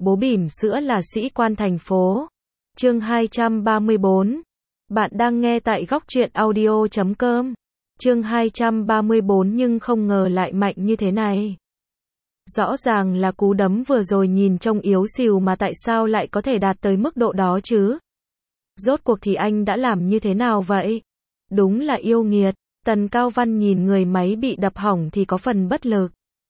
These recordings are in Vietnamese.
Bố bỉm sữa là sĩ quan thành phố. Chương 234. Bạn đang nghe tại góc truyện audio.com. Chương 234 nhưng không ngờ lại mạnh như thế này. Rõ ràng là cú đấm vừa rồi nhìn trông yếu xìu mà tại sao lại có thể đạt tới mức độ đó chứ? Rốt cuộc thì anh đã làm như thế nào vậy? Đúng là yêu nghiệt. Tần Cao Văn nhìn người máy bị đập hỏng thì có phần bất lực.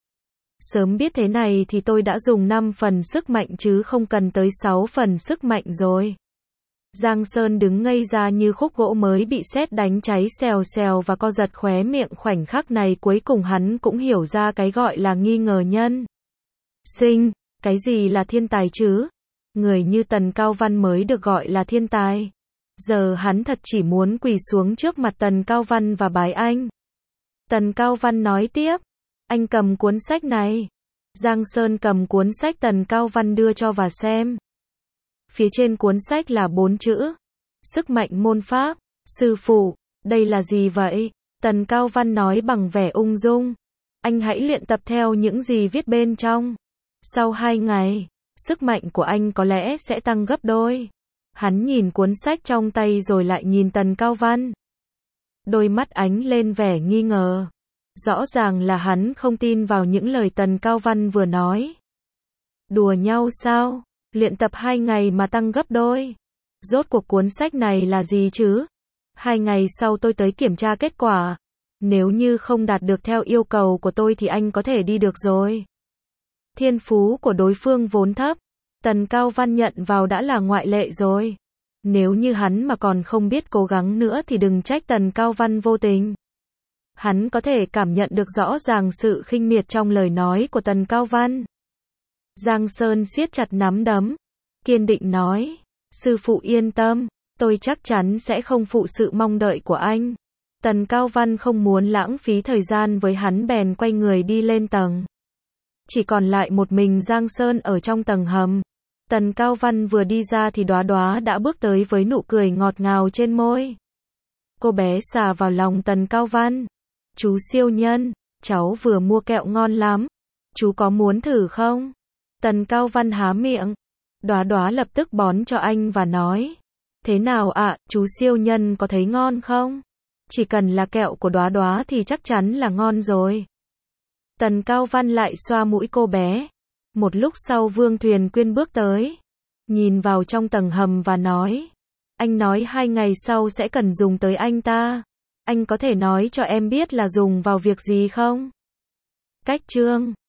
Sớm biết thế này thì tôi đã dùng 5 phần sức mạnh chứ không cần tới 6 phần sức mạnh rồi. Giang Sơn đứng ngây ra như khúc gỗ mới bị sét đánh cháy xèo xèo và co giật khóe miệng. Khoảnh khắc này cuối cùng hắn cũng hiểu ra cái gọi là nghi ngờ nhân sinh. Cái gì là thiên tài chứ? Người như Tần Cao Văn mới được gọi là thiên tài. Giờ hắn thật chỉ muốn quỳ xuống trước mặt Tần Cao Văn và bái anh. Tần Cao Văn nói tiếp. Anh cầm cuốn sách này. Giang Sơn cầm cuốn sách Tần Cao Văn đưa cho và xem. Phía trên cuốn sách là 4 chữ. Sức mạnh môn pháp. Sư phụ, đây là gì vậy? Tần Cao Văn nói bằng vẻ ung dung. Anh hãy luyện tập theo những gì viết bên trong. Sau 2 ngày, sức mạnh của anh có lẽ sẽ tăng gấp đôi. Hắn nhìn cuốn sách trong tay rồi lại nhìn Tần Cao Văn. Đôi mắt ánh lên vẻ nghi ngờ. Rõ ràng là hắn không tin vào những lời Tần Cao Văn vừa nói. Đùa nhau sao? Luyện tập 2 ngày mà tăng gấp đôi. Rốt cuộc cuốn sách này là gì chứ? 2 ngày sau tôi tới kiểm tra kết quả. Nếu như không đạt được theo yêu cầu của tôi thì anh có thể đi được rồi. Thiên phú của đối phương vốn thấp. Tần Cao Văn nhận vào đã là ngoại lệ rồi. Nếu như hắn mà còn không biết cố gắng nữa thì đừng trách Tần Cao Văn vô tình. Hắn có thể cảm nhận được rõ ràng sự khinh miệt trong lời nói của Tần Cao Văn. Giang Sơn siết chặt nắm đấm, kiên định nói, sư phụ yên tâm, tôi chắc chắn sẽ không phụ sự mong đợi của anh. Tần Cao Văn không muốn lãng phí thời gian với hắn bèn quay người đi lên tầng. Chỉ còn lại một mình Giang Sơn ở trong tầng hầm. Tần Cao Văn vừa đi ra thì Đóa Đóa đã bước tới với nụ cười ngọt ngào trên môi. Cô bé xà vào lòng Tần Cao Văn. Chú siêu nhân, cháu vừa mua kẹo ngon lắm. Chú có muốn thử không? Tần Cao Văn há miệng. Đóa Đóa lập tức bón cho anh và nói. Thế nào ạ, chú siêu nhân có thấy ngon không? Chỉ cần là kẹo của Đóa Đóa thì chắc chắn là ngon rồi. Tần Cao Văn lại xoa mũi cô bé. Một lúc sau Vương Thuyền Quyên bước tới. Nhìn vào trong tầng hầm và nói. Anh nói 2 ngày sau sẽ cần dùng tới anh ta. Anh có thể nói cho em biết là dùng vào việc gì không? Cách chương